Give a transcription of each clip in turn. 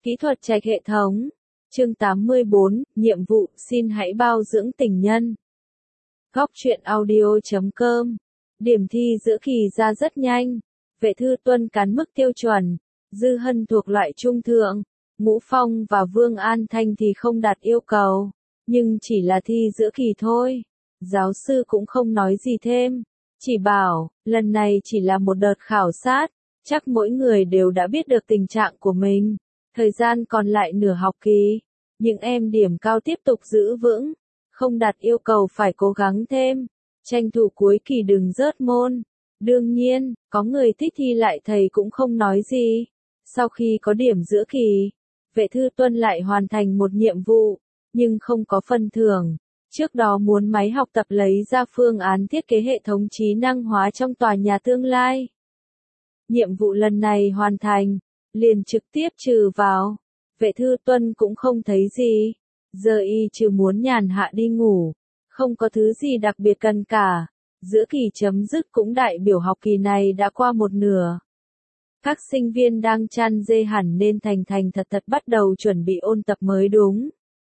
Kỹ thuật trạch hệ thống. Chương 84, nhiệm vụ, xin hãy bao dưỡng tình nhân. Góc truyện audio.com. Điểm thi giữa kỳ ra rất nhanh. Vệ Thư Tuân cán mức tiêu chuẩn. Dư Hân thuộc loại trung thượng. Ngũ Phong và Vương An Thanh thì không đạt yêu cầu. Nhưng chỉ là thi giữa kỳ thôi. Giáo sư cũng không nói gì thêm. Chỉ bảo, lần này chỉ là một đợt khảo sát. Chắc mỗi người đều đã biết được tình trạng của mình. Thời gian còn lại nửa học kỳ. Những em điểm cao tiếp tục giữ vững. Không đạt yêu cầu phải cố gắng thêm. Tranh thủ cuối kỳ đừng rớt môn. Đương nhiên, có người thích thi lại thầy cũng không nói gì. Sau khi có điểm giữa kỳ, Vệ Thư Tuân lại hoàn thành một nhiệm vụ, nhưng không có phần thưởng. Trước đó muốn máy học tập lấy ra phương án thiết kế hệ thống trí năng hóa trong tòa nhà tương lai. Nhiệm vụ lần này hoàn thành, liền trực tiếp trừ vào. Vệ Thư Tuân cũng không thấy gì. Giờ y trừ muốn nhàn hạ đi ngủ. Không có thứ gì đặc biệt cần cả. Giữa kỳ chấm dứt cũng đại biểu học kỳ này đã qua một nửa. Các sinh viên đang chăn dê hẳn nên thành thật bắt đầu chuẩn bị ôn tập mới đúng.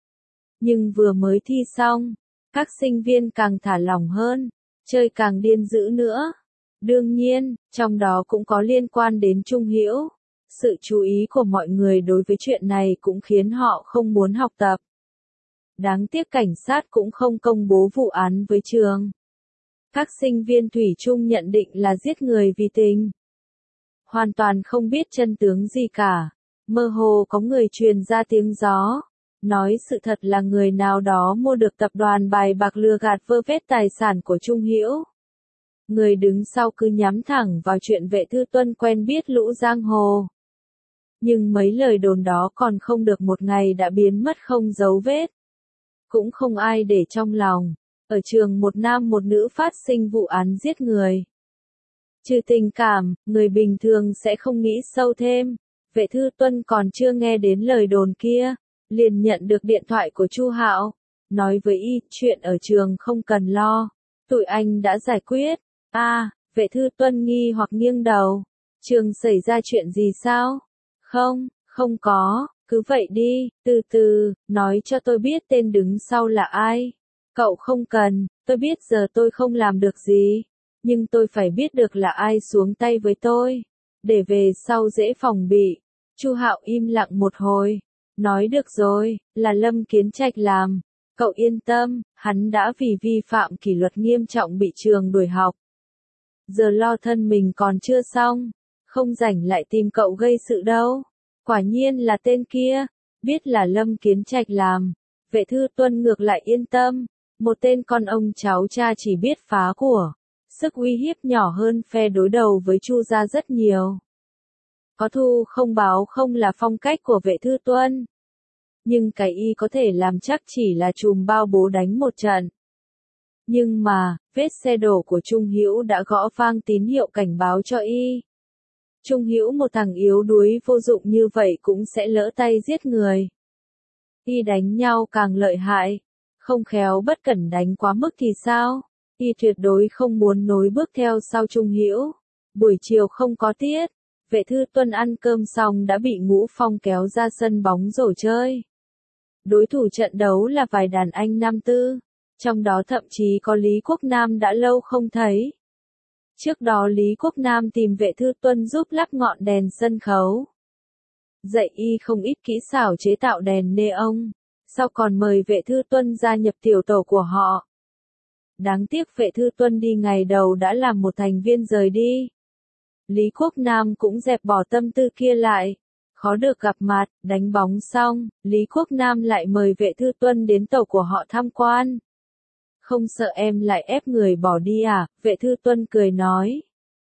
Nhưng vừa mới thi xong, các sinh viên càng thả lỏng hơn, chơi càng điên dữ nữa. Đương nhiên, trong đó cũng có liên quan đến Trung Hữu. Sự chú ý của mọi người đối với chuyện này cũng khiến họ không muốn học tập. Đáng tiếc cảnh sát cũng không công bố vụ án với trường. Các sinh viên thủy chung nhận định là giết người vì tình. Hoàn toàn không biết chân tướng gì cả. Mơ hồ có người truyền ra tiếng gió. Nói sự thật là người nào đó mua được tập đoàn bài bạc lừa gạt vơ vét tài sản của Trung Hữu. Người đứng sau cứ nhắm thẳng vào chuyện Vệ Thư Tuân quen biết lũ giang hồ. Nhưng mấy lời đồn đó còn không được một ngày đã biến mất không dấu vết. Cũng không ai để trong lòng. Ở trường một nam một nữ phát sinh vụ án giết người. Trừ tình cảm, người bình thường sẽ không nghĩ sâu thêm. Vệ Thư Tuân còn chưa nghe đến lời đồn kia, liền nhận được điện thoại của Chu Hạo, nói với y, chuyện ở trường không cần lo, tụi anh đã giải quyết. Vệ Thư Tuân nghi hoặc nghiêng đầu. Trường xảy ra chuyện gì sao? Không có, cứ vậy đi, từ từ, nói cho tôi biết tên đứng sau là ai. Cậu không cần, tôi biết giờ tôi không làm được gì. Nhưng tôi phải biết được là ai xuống tay với tôi. Để về sau dễ phòng bị. Chu Hạo im lặng một hồi. Nói được rồi, là Lâm Kiến Trạch làm. Cậu yên tâm, hắn đã vì vi phạm kỷ luật nghiêm trọng bị trường đuổi học. Giờ lo thân mình còn chưa xong. Không rảnh lại tìm cậu gây sự đâu. Quả nhiên là tên kia. Biết là Lâm Kiến Trạch làm. Vệ Thư Tuân ngược lại yên tâm. Một tên con ông cháu cha chỉ biết phá của. Sức uy hiếp nhỏ hơn phe đối đầu với Chu gia rất nhiều. Có thù không báo không là phong cách của Vệ Thư Tuân. Nhưng cái y có thể làm chắc chỉ là chùm bao bố đánh một trận. Nhưng mà, vết xe đổ của Trung Hữu đã gõ vang tín hiệu cảnh báo cho y. Trung Hữu một thằng yếu đuối vô dụng như vậy cũng sẽ lỡ tay giết người. Y đánh nhau càng lợi hại. Không khéo bất cẩn đánh quá mức thì sao? Y tuyệt đối không muốn nối bước theo sau Trung Hữu. Buổi chiều không có tiết. Vệ Thư Tuân ăn cơm xong đã bị Ngũ Phong kéo ra sân bóng rổ chơi. Đối thủ trận đấu là vài đàn anh nam tư. Trong đó thậm chí có Lý Quốc Nam đã lâu không thấy. Trước đó Lý Quốc Nam tìm Vệ Thư Tuân giúp lắp ngọn đèn sân khấu. Dạy y không ít kỹ xảo chế tạo đèn neon. Sau còn mời Vệ Thư Tuân gia nhập tiểu tổ của họ. Đáng tiếc Vệ Thư Tuân đi ngày đầu đã làm một thành viên rời đi. Lý Quốc Nam cũng dẹp bỏ tâm tư kia lại. Khó được gặp mặt, đánh bóng xong, Lý Quốc Nam lại mời Vệ Thư Tuân đến tổ của họ tham quan. Không sợ em lại ép người bỏ đi à? Vệ Thư Tuân cười nói.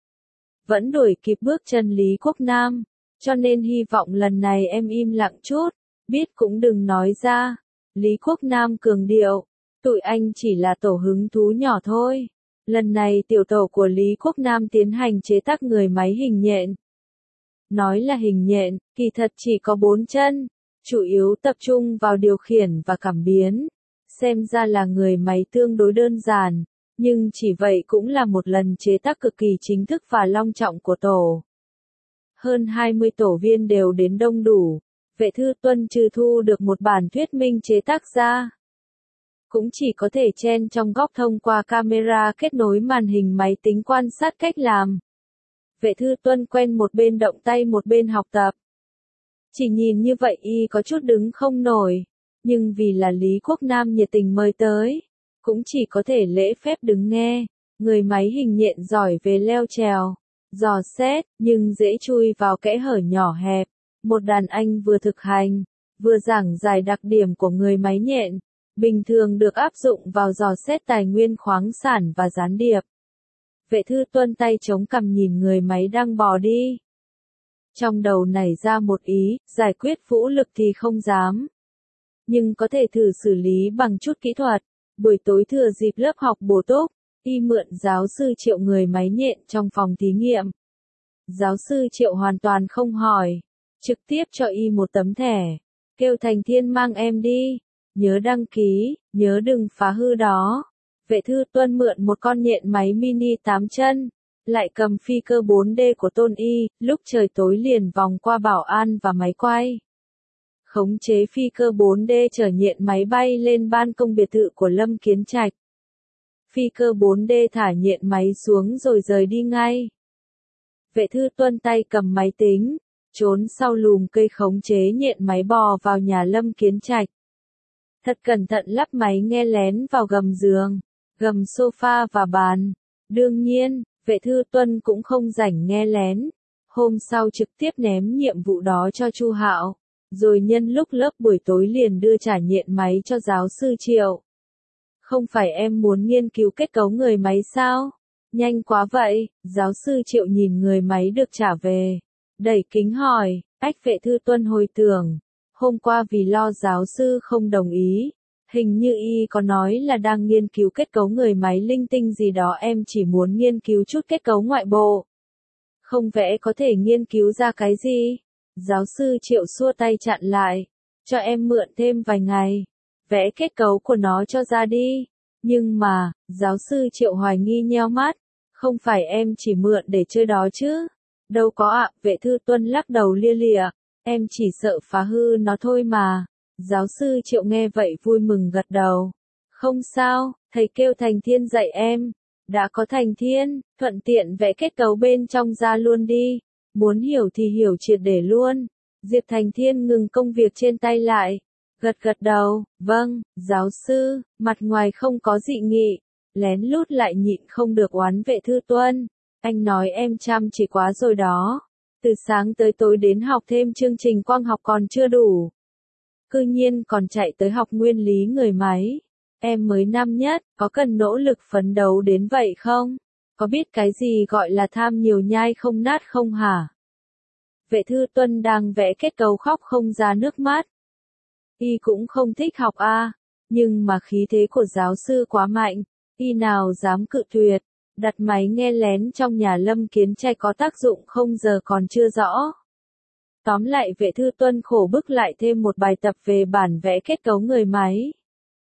Vẫn đuổi kịp bước chân Lý Quốc Nam, cho nên hy vọng lần này em im lặng chút, biết cũng đừng nói ra. Lý Quốc Nam cường điệu, tụi anh chỉ là tổ hứng thú nhỏ thôi. Lần này tiểu tổ của Lý Quốc Nam tiến hành chế tác người máy hình nhện. Nói là hình nhện, kỳ thật chỉ có 4 chân, chủ yếu tập trung vào điều khiển và cảm biến. Xem ra là người máy tương đối đơn giản, nhưng chỉ vậy cũng là một lần chế tác cực kỳ chính thức và long trọng của tổ. Hơn 20 tổ viên đều đến đông đủ, Vệ Thư Tuân trừ thu được một bản thuyết minh chế tác ra. Cũng chỉ có thể chen trong góc thông qua camera kết nối màn hình máy tính quan sát cách làm. Vệ Thư Tuân quen một bên động tay một bên học tập. Chỉ nhìn như vậy y có chút đứng không nổi, nhưng vì là Lý Quốc Nam nhiệt tình mời tới, cũng chỉ có thể lễ phép đứng nghe. Người máy hình nhện giỏi về leo trèo, dò xét, nhưng dễ chui vào kẽ hở nhỏ hẹp. Một đàn anh vừa thực hành, vừa giảng giải đặc điểm của người máy nhện, bình thường được áp dụng vào dò xét tài nguyên khoáng sản và gián điệp. Vệ Thư Tuân tay chống cằm nhìn người máy đang bò đi. Trong đầu nảy ra một ý, giải quyết vũ lực thì không dám. Nhưng có thể thử xử lý bằng chút kỹ thuật. Buổi tối thừa dịp lớp học bổ túc, y mượn giáo sư Triệu người máy nhện trong phòng thí nghiệm. Giáo sư Triệu hoàn toàn không hỏi, trực tiếp cho y một tấm thẻ, kêu Thành Thiên mang em đi, nhớ đăng ký, nhớ đừng phá hư đó. Vệ Thư Tuân mượn một con nhện máy mini 8 chân, lại cầm phi cơ 4D của Tôn Y, lúc trời tối liền vòng qua bảo an và máy quay. Khống chế phi cơ 4D chở nhện máy bay lên ban công biệt thự của Lâm Kiến Trạch. Phi cơ 4D thả nhện máy xuống rồi rời đi ngay. Vệ Thư Tuân tay cầm máy tính, trốn sau lùm cây khống chế nhện máy bò vào nhà Lâm Kiến Trạch. Thật cẩn thận lắp máy nghe lén vào gầm giường, gầm sofa và bàn. Đương nhiên, Vệ Thư Tuân cũng không rảnh nghe lén. Hôm sau trực tiếp ném nhiệm vụ đó cho Chu Hạo, rồi nhân lúc lớp buổi tối liền đưa trả nhện máy cho giáo sư Triệu. Không phải em muốn nghiên cứu kết cấu người máy sao? Nhanh quá vậy, giáo sư Triệu nhìn người máy được trả về. Đẩy kính hỏi, Vệ Thư Tuân hồi tưởng. Hôm qua vì lo giáo sư không đồng ý, hình như y có nói là đang nghiên cứu kết cấu người máy linh tinh gì đó, em chỉ muốn nghiên cứu chút kết cấu ngoại bộ. Không vẽ có thể nghiên cứu ra cái gì? Giáo sư Triệu xua tay chặn lại. Cho em mượn thêm vài ngày. Vẽ kết cấu của nó cho ra đi. Nhưng mà, giáo sư Triệu hoài nghi nheo mắt. Không phải em chỉ mượn để chơi đó chứ? Đâu có ạ, Vệ Thư Tuân lắc đầu lia lịa. Em chỉ sợ phá hư nó thôi mà. Giáo sư Triệu nghe vậy vui mừng gật đầu. Không sao, thầy kêu Thành Thiên dạy em. Đã có Thành Thiên, thuận tiện vẽ kết cấu bên trong ra luôn đi. Muốn hiểu thì hiểu triệt để luôn. Diệp Thành Thiên ngừng công việc trên tay lại. Gật gật đầu, vâng, giáo sư, mặt ngoài không có dị nghị. Lén lút lại nhịn không được oán Vệ Thư Tuân. Anh nói em chăm chỉ quá rồi đó. Từ sáng tới tối đến học thêm chương trình quang học còn chưa đủ. Cư nhiên còn chạy tới học nguyên lý người máy. Em mới năm nhất, có cần nỗ lực phấn đấu đến vậy không? Có biết cái gì gọi là tham nhiều nhai không nát không hả? Vệ Thư Tuân đang vẽ kết cấu khóc không ra nước mắt. Y cũng không thích học nhưng mà khí thế của giáo sư quá mạnh, y nào dám cự tuyệt. Đặt máy nghe lén trong nhà Lâm Kiến Trạch có tác dụng không giờ còn chưa rõ. Tóm lại Vệ Thư Tuân khổ bức lại thêm một bài tập về bản vẽ kết cấu người máy.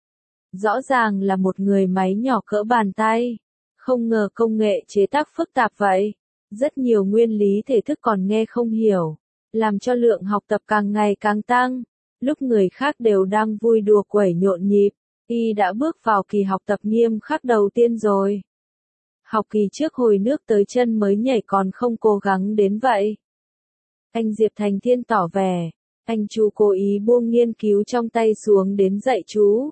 Rõ ràng là một người máy nhỏ cỡ bàn tay. Không ngờ công nghệ chế tác phức tạp vậy. Rất nhiều nguyên lý thể thức còn nghe không hiểu. Làm cho lượng học tập càng ngày càng tăng. Lúc người khác đều đang vui đùa quẩy nhộn nhịp, y đã bước vào kỳ học tập nghiêm khắc đầu tiên rồi. Học kỳ trước hồi nước tới chân mới nhảy còn không cố gắng đến vậy. Anh Diệp Thành Thiên tỏ vẻ, anh chú cố ý buông nghiên cứu trong tay xuống đến dạy chú.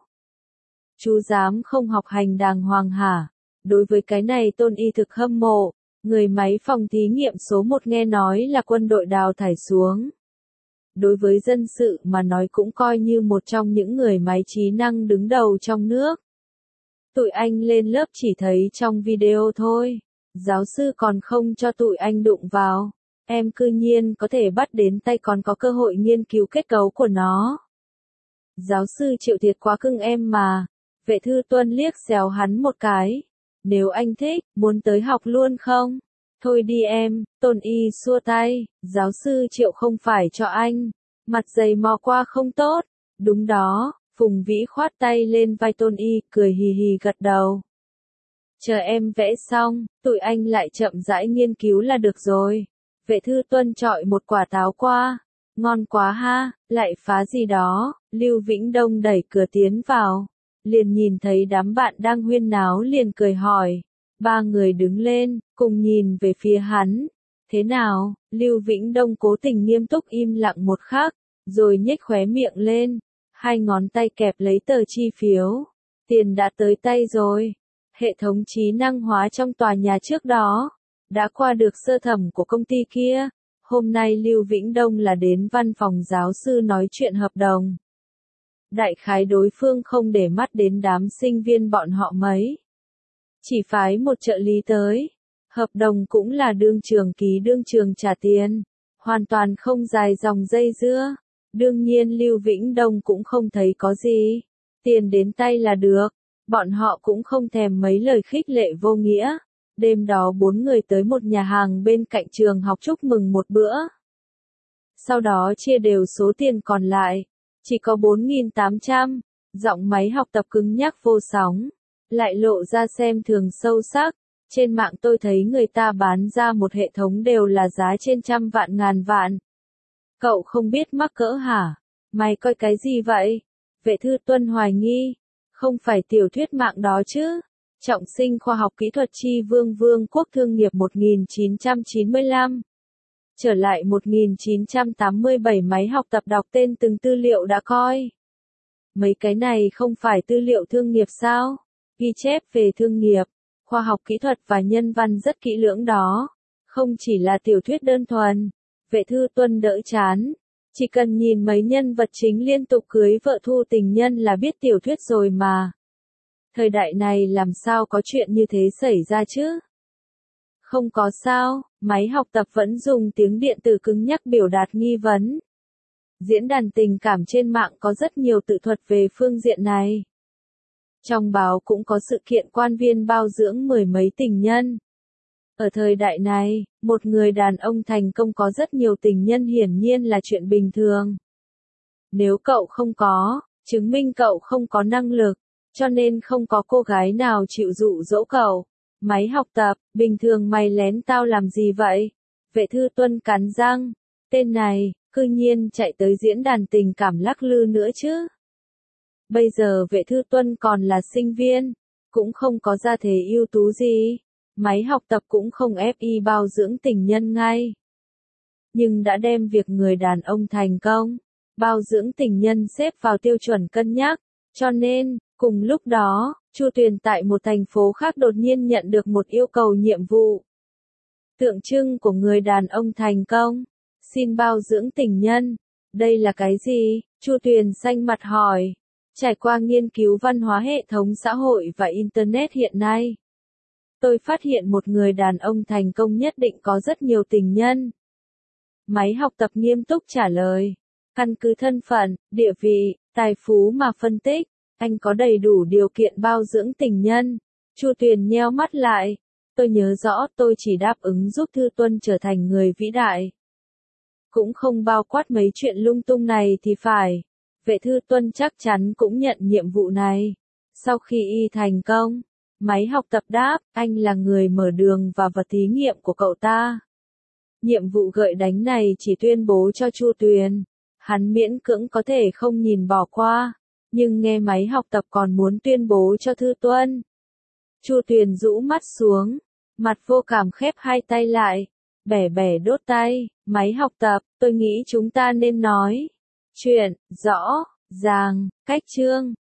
Chú dám không học hành đàng hoàng hả? Đối với cái này Tôn Y thực hâm mộ, người máy phòng thí nghiệm số 1 nghe nói là quân đội đào thải xuống. Đối với dân sự mà nói cũng coi như một trong những người máy trí năng đứng đầu trong nước. Tụi anh lên lớp chỉ thấy trong video thôi. Giáo sư còn không cho tụi anh đụng vào. Em cư nhiên có thể bắt đến tay còn có cơ hội nghiên cứu kết cấu của nó. Giáo sư Triệu thiệt quá cưng em mà. Vệ Thư Tuân liếc xéo hắn một cái. Nếu anh thích, muốn tới học luôn không? Thôi đi em, Tôn Y xua tay. Giáo sư Triệu không phải cho anh. Mặt dày mò qua không tốt. Đúng đó. Phùng Vĩ khoát tay lên vai Tôn Y, cười hì hì gật đầu. Chờ em vẽ xong, tụi anh lại chậm rãi nghiên cứu là được rồi. Vệ Thư Tuân chọi một quả táo qua. Ngon quá ha, lại phá gì đó, Lưu Vĩnh Đông đẩy cửa tiến vào. Liền nhìn thấy đám bạn đang huyên náo liền cười hỏi. Ba người đứng lên, cùng nhìn về phía hắn. Thế nào, Lưu Vĩnh Đông cố tình nghiêm túc im lặng một khắc, rồi nhếch khóe miệng lên. Hai ngón tay kẹp lấy tờ chi phiếu. Tiền đã tới tay rồi. Hệ thống trí năng hóa trong tòa nhà trước đó đã qua được sơ thẩm của công ty kia. Hôm nay Lưu Vĩnh Đông là đến văn phòng giáo sư nói chuyện hợp đồng. Đại khái đối phương không để mắt đến đám sinh viên bọn họ mấy. Chỉ phái một trợ lý tới. Hợp đồng cũng là đương trường ký đương trường trả tiền. Hoàn toàn không dài dòng dây dưa. Đương nhiên Lưu Vĩnh Đông cũng không thấy có gì. Tiền đến tay là được. Bọn họ cũng không thèm mấy lời khích lệ vô nghĩa. Đêm đó 4 người tới một nhà hàng bên cạnh trường học chúc mừng một bữa. Sau đó chia đều số tiền còn lại. Chỉ có 4.800. Giọng máy học tập cứng nhắc vô sóng. Lại lộ ra xem thường sâu sắc. Trên mạng tôi thấy người ta bán ra một hệ thống đều là giá trên trăm vạn ngàn vạn. Cậu không biết mắc cỡ hả? Mày coi cái gì vậy? Vệ Thư Tuân hoài nghi. Không phải tiểu thuyết mạng đó chứ? Trọng sinh khoa học kỹ thuật chi vương Vương quốc thương nghiệp 1995. Trở lại 1987 máy học tập đọc tên từng tư liệu đã coi. Mấy cái này không phải tư liệu thương nghiệp sao? Ghi chép về thương nghiệp, khoa học kỹ thuật và nhân văn rất kỹ lưỡng đó. Không chỉ là tiểu thuyết đơn thuần. Vệ Thư Tuân đỡ chán. Chỉ cần nhìn mấy nhân vật chính liên tục cưới vợ thu tình nhân là biết tiểu thuyết rồi mà. Thời đại này làm sao có chuyện như thế xảy ra chứ? Không có sao, máy học tập vẫn dùng tiếng điện tử cứng nhắc biểu đạt nghi vấn. Diễn đàn tình cảm trên mạng có rất nhiều tự thuật về phương diện này. Trong báo cũng có sự kiện quan viên bao dưỡng mười mấy tình nhân. Ở thời đại này, một người đàn ông thành công có rất nhiều tình nhân hiển nhiên là chuyện bình thường. Nếu cậu không có, chứng minh cậu không có năng lực, cho nên không có cô gái nào chịu dụ dỗ cậu. Máy học tập, bình thường mày lén tao làm gì vậy? Vệ Thư Tuân cắn răng, tên này, cư nhiên chạy tới diễn đàn tình cảm lắc lư nữa chứ. Bây giờ Vệ Thư Tuân còn là sinh viên, cũng không có gia thế ưu tú gì. Máy học tập cũng không ép y bao dưỡng tình nhân ngay. Nhưng đã đem việc người đàn ông thành công, bao dưỡng tình nhân xếp vào tiêu chuẩn cân nhắc. Cho nên, cùng lúc đó, Chu Tuyền tại một thành phố khác đột nhiên nhận được một yêu cầu nhiệm vụ. Tượng trưng của người đàn ông thành công. Xin bao dưỡng tình nhân. Đây là cái gì? Chu Tuyền xanh mặt hỏi. Trải qua nghiên cứu văn hóa hệ thống xã hội và Internet hiện nay, tôi phát hiện một người đàn ông thành công nhất định có rất nhiều tình nhân. Máy học tập nghiêm túc trả lời. Căn cứ thân phận, địa vị, tài phú mà phân tích, anh có đầy đủ điều kiện bao dưỡng tình nhân. Chu Tuyền nheo mắt lại. Tôi nhớ rõ tôi chỉ đáp ứng giúp Thư Tuân trở thành người vĩ đại. Cũng không bao quát mấy chuyện lung tung này thì phải. Vệ Thư Tuân chắc chắn cũng nhận nhiệm vụ này. Sau khi y thành công, máy học tập đáp, anh là người mở đường và vật thí nghiệm của cậu ta. Nhiệm vụ gợi đánh này chỉ tuyên bố cho Chu Tuyền. Hắn miễn cưỡng có thể không nhìn bỏ qua, nhưng nghe máy học tập còn muốn tuyên bố cho Thư Tuân. Chu Tuyền rũ mắt xuống, mặt vô cảm khép hai tay lại, bẻ bẻ đốt tay. Máy học tập, tôi nghĩ chúng ta nên nói chuyện rõ ràng, cách chương.